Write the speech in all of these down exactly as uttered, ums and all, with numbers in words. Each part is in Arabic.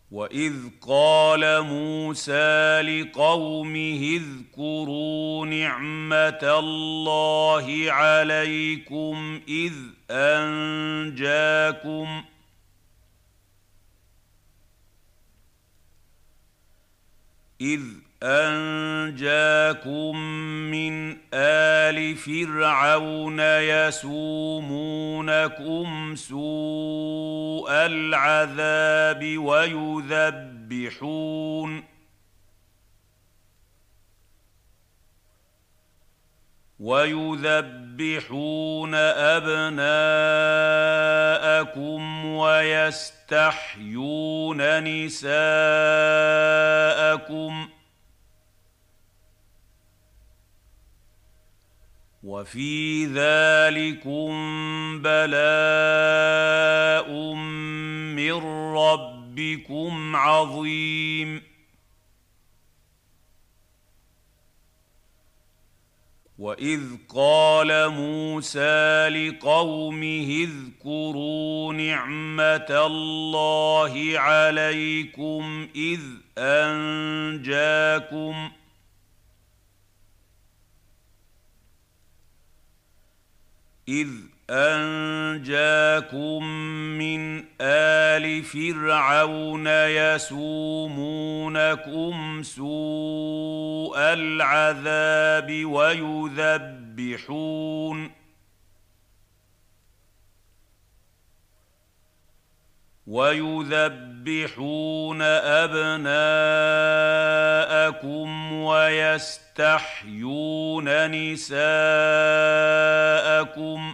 وإذ قال موسى لقومه اذكروا نعمة الله عليكم إذ أنجاكم إذ أنجاكم من آل فرعون يسومونكم سوء العذاب ويذبحون ويذبحون أبناءكم ويستحيون نساءكم وفي ذلكم بلاء من ربكم عظيم وإذ قال موسى لقومه اذكروا نعمة الله عليكم إذ أنجاكم إذ أنجاكم من آل فرعون يسومونكم سوء العذاب ويذبحون ويذبحون أبناءكم ويستحيون نساءكم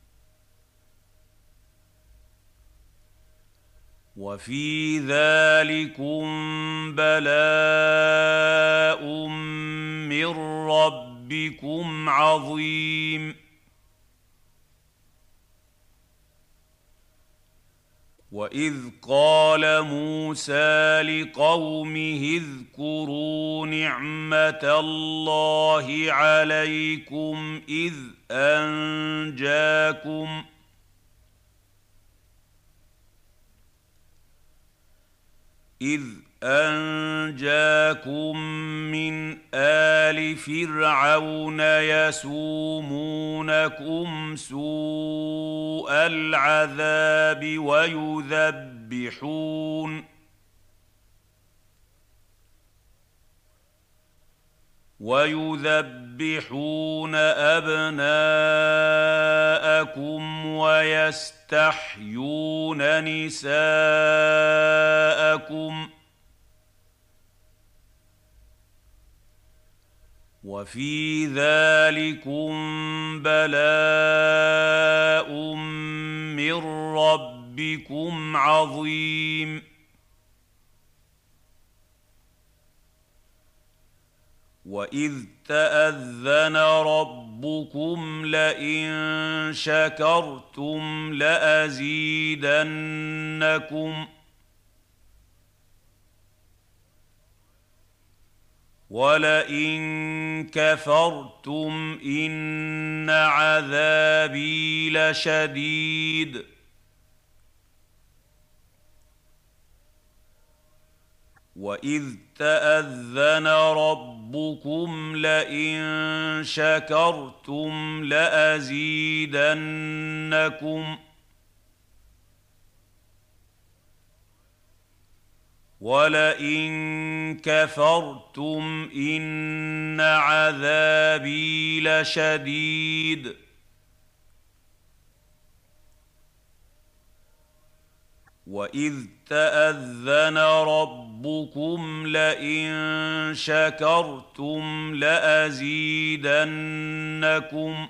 وفي ذلكم بلاء من ربكم عظيم وإذ قال موسى لقومه اذكروا نعمة الله عليكم إذ أنجاكم إذ أنجاكم من آل فرعون يسومونكم سوء العذاب ويذبحون ويذبحون أبناءكم ويستحيون نساءكم وفي ذلكم بلاء من ربكم عظيم وإذ تأذن ربكم لئن شكرتم لأزيدنكم ولئن كفرتم إن عذابي لشديد وإذ تأذن ربكم لئن شكرتم لأزيدنكم ولئن كفرتم إن عذابي لشديد وإذ تأذن ربكم لئن شكرتم لأزيدنكم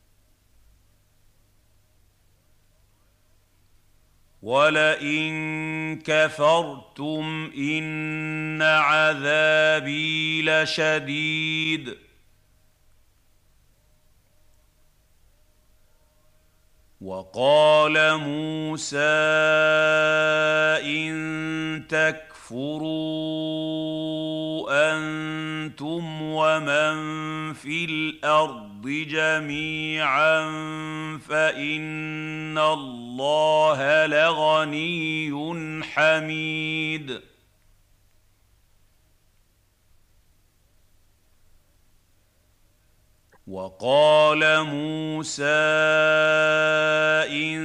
ولئن كفرتم إن عذابي لشديد وقال موسى إن تكفروا أنتم ومن في الأرض جميعا فإن الله لغني حميد وقال موسى إن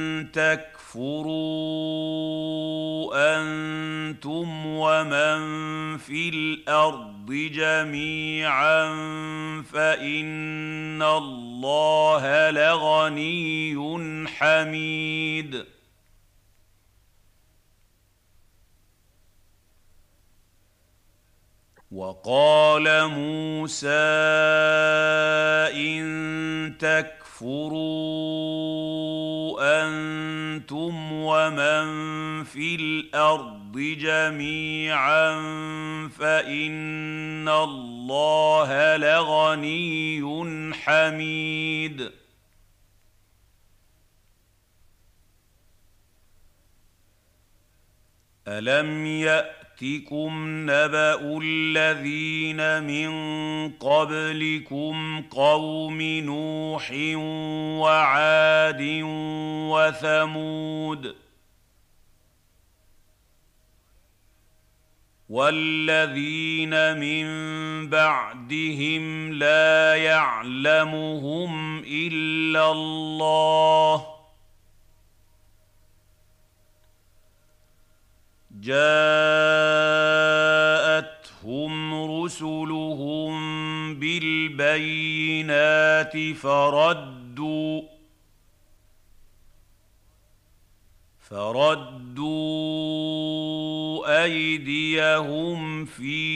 تكفروا أنتم ومن في الأرض جميعا فإن الله لغني حميد وقال موسى إن تكفروا أنتم ومن في الأرض جميعا فإن الله لغني حميد ألم يأتكم نبأ الذين من قبلكم قوم نوح وعاد وثمود والذين من بعدهم لا يعلمهم إلا الله جاءتهم رسلهم بالبينات فردوا فردوا أيديهم في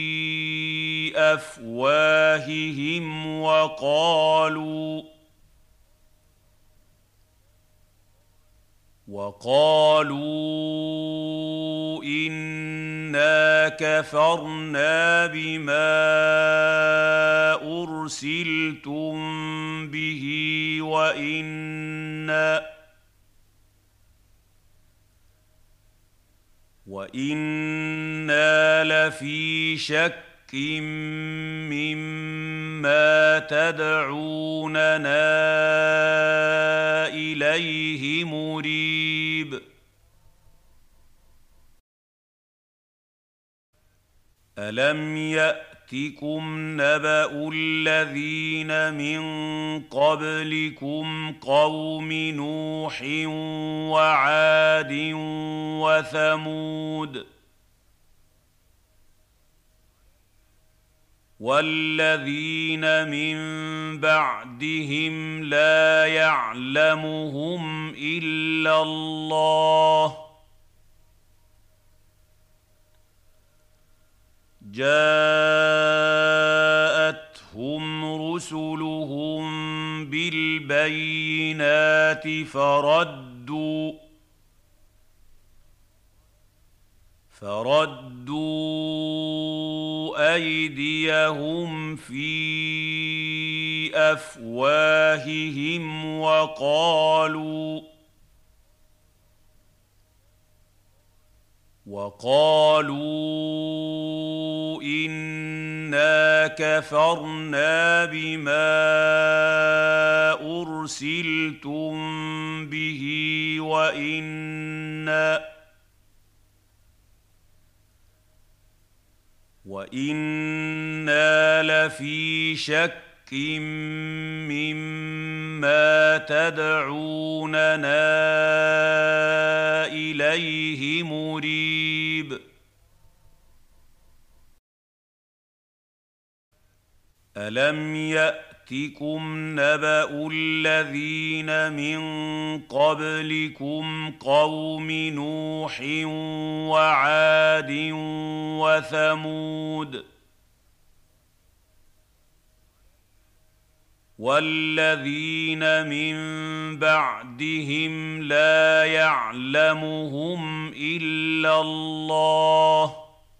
أفواههم وقالوا وقالوا إنا كفرنا بما أرسلتم به وإنا وإنا لفي شك مما تدعوننا إليه مريب ألم يأتكم نبأ الذين من قبلكم قوم نوح وعاد وثمود والذين من بعدهم لا يعلمهم إلا الله جاءتهم رسلهم بالبينات فردوا فردوا أيديهم في أفواههم وقالوا وقالوا إنا كفرنا بما أرسلتم به وإنا وإنا لفي شك مما تدعوننا إليه مريب ألم يأتكم نبأ الذين من قبلكم قوم نوح وعاد وثمود والذين من بعدهم لا يعلمهم إلا الله جاءتهم رسلهم بالبينات فردوا فردوا أيديهم في أفواههم وقالوا إنا كفرنا بما أرسلتم به وإنا وإنا لفي شك مما تدعوننا إليه مريب ألم يأتكم نبأ الذين من قبلكم قوم نوح وعاد وثمود والذين من بعدهم لا يعلمهم إلا الله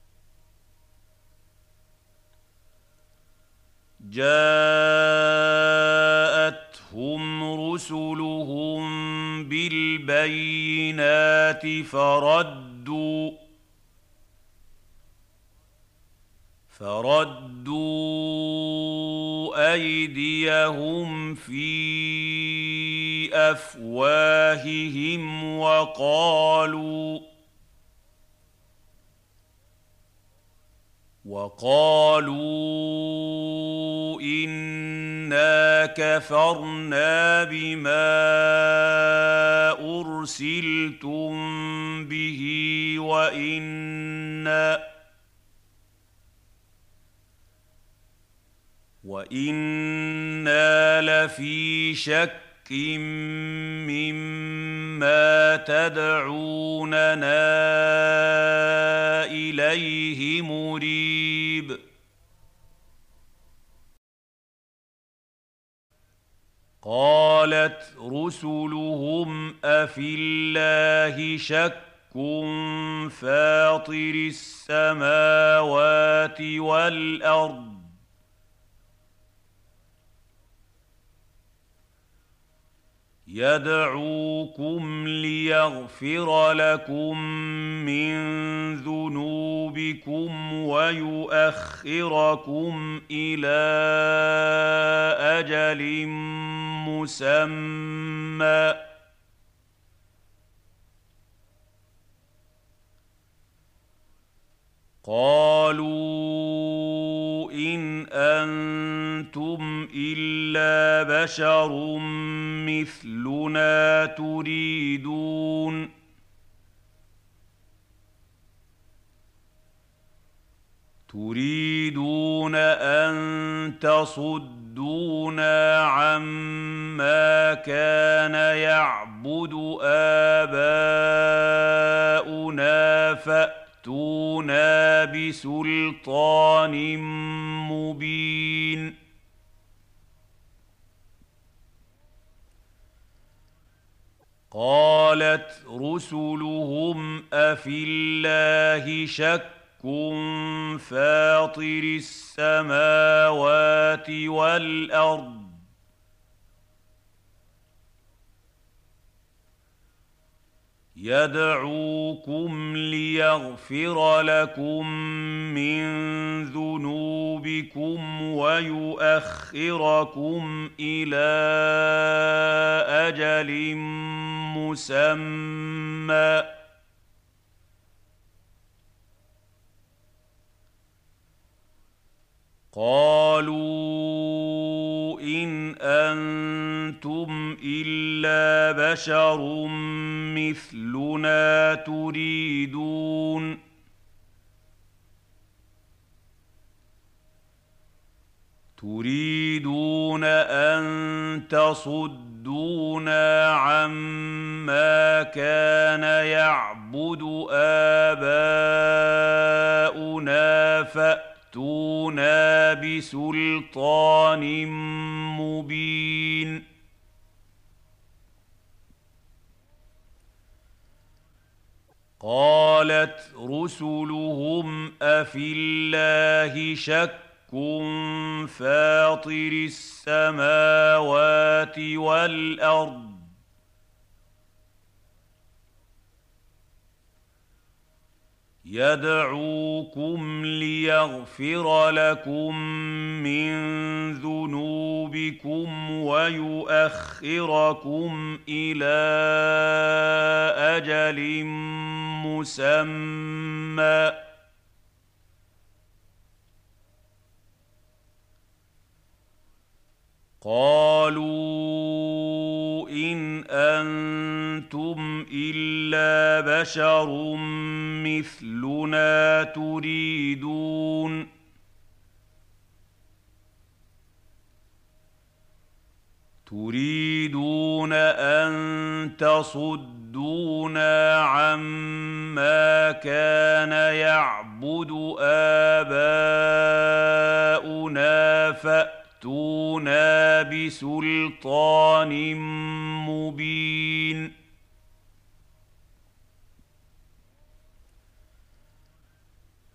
جاءتهم رسلهم بالبينات فردوا فردوا أيديهم في أفواههم وقالوا وقالوا إنا إنا كفرنا بما أرسلتم به وإنا وإنا لفي شك مما تدعوننا إليه مريب قالت رسلهم أفي الله شك فاطر السماوات والأرض يدعوكم ليغفر لكم من ذنوبكم ويؤخركم إلى أجل مسمى قالوا إن أنتم إلا بشر مثلنا تريدون تريدون أن تصدونا عما كان يعبد آباؤنا فأتونا بسلطان مبين قالت رسلهم أفي الله شك فاطر السماوات والأرض يدعوكم ليغفر لكم من ذنوبكم ويؤخركم إلى أجل مسمى قالوا إن أنتم إلا بشر مثلنا تريدون تريدون أن تصدونا عما كان يعبد آباؤنا فأتونا بسلطان مبين قالت رسلهم أفي الله شك فاطر السماوات والأرض يدعوكم ليغفر لكم من ذنوبكم ويؤخركم إلى أجل مسمى قالوا إن أنتم إلا بشر مثلنا تريدون تريدون أن تصدونا عما كان يعبد آباؤنا فأتونا بسلطان مبين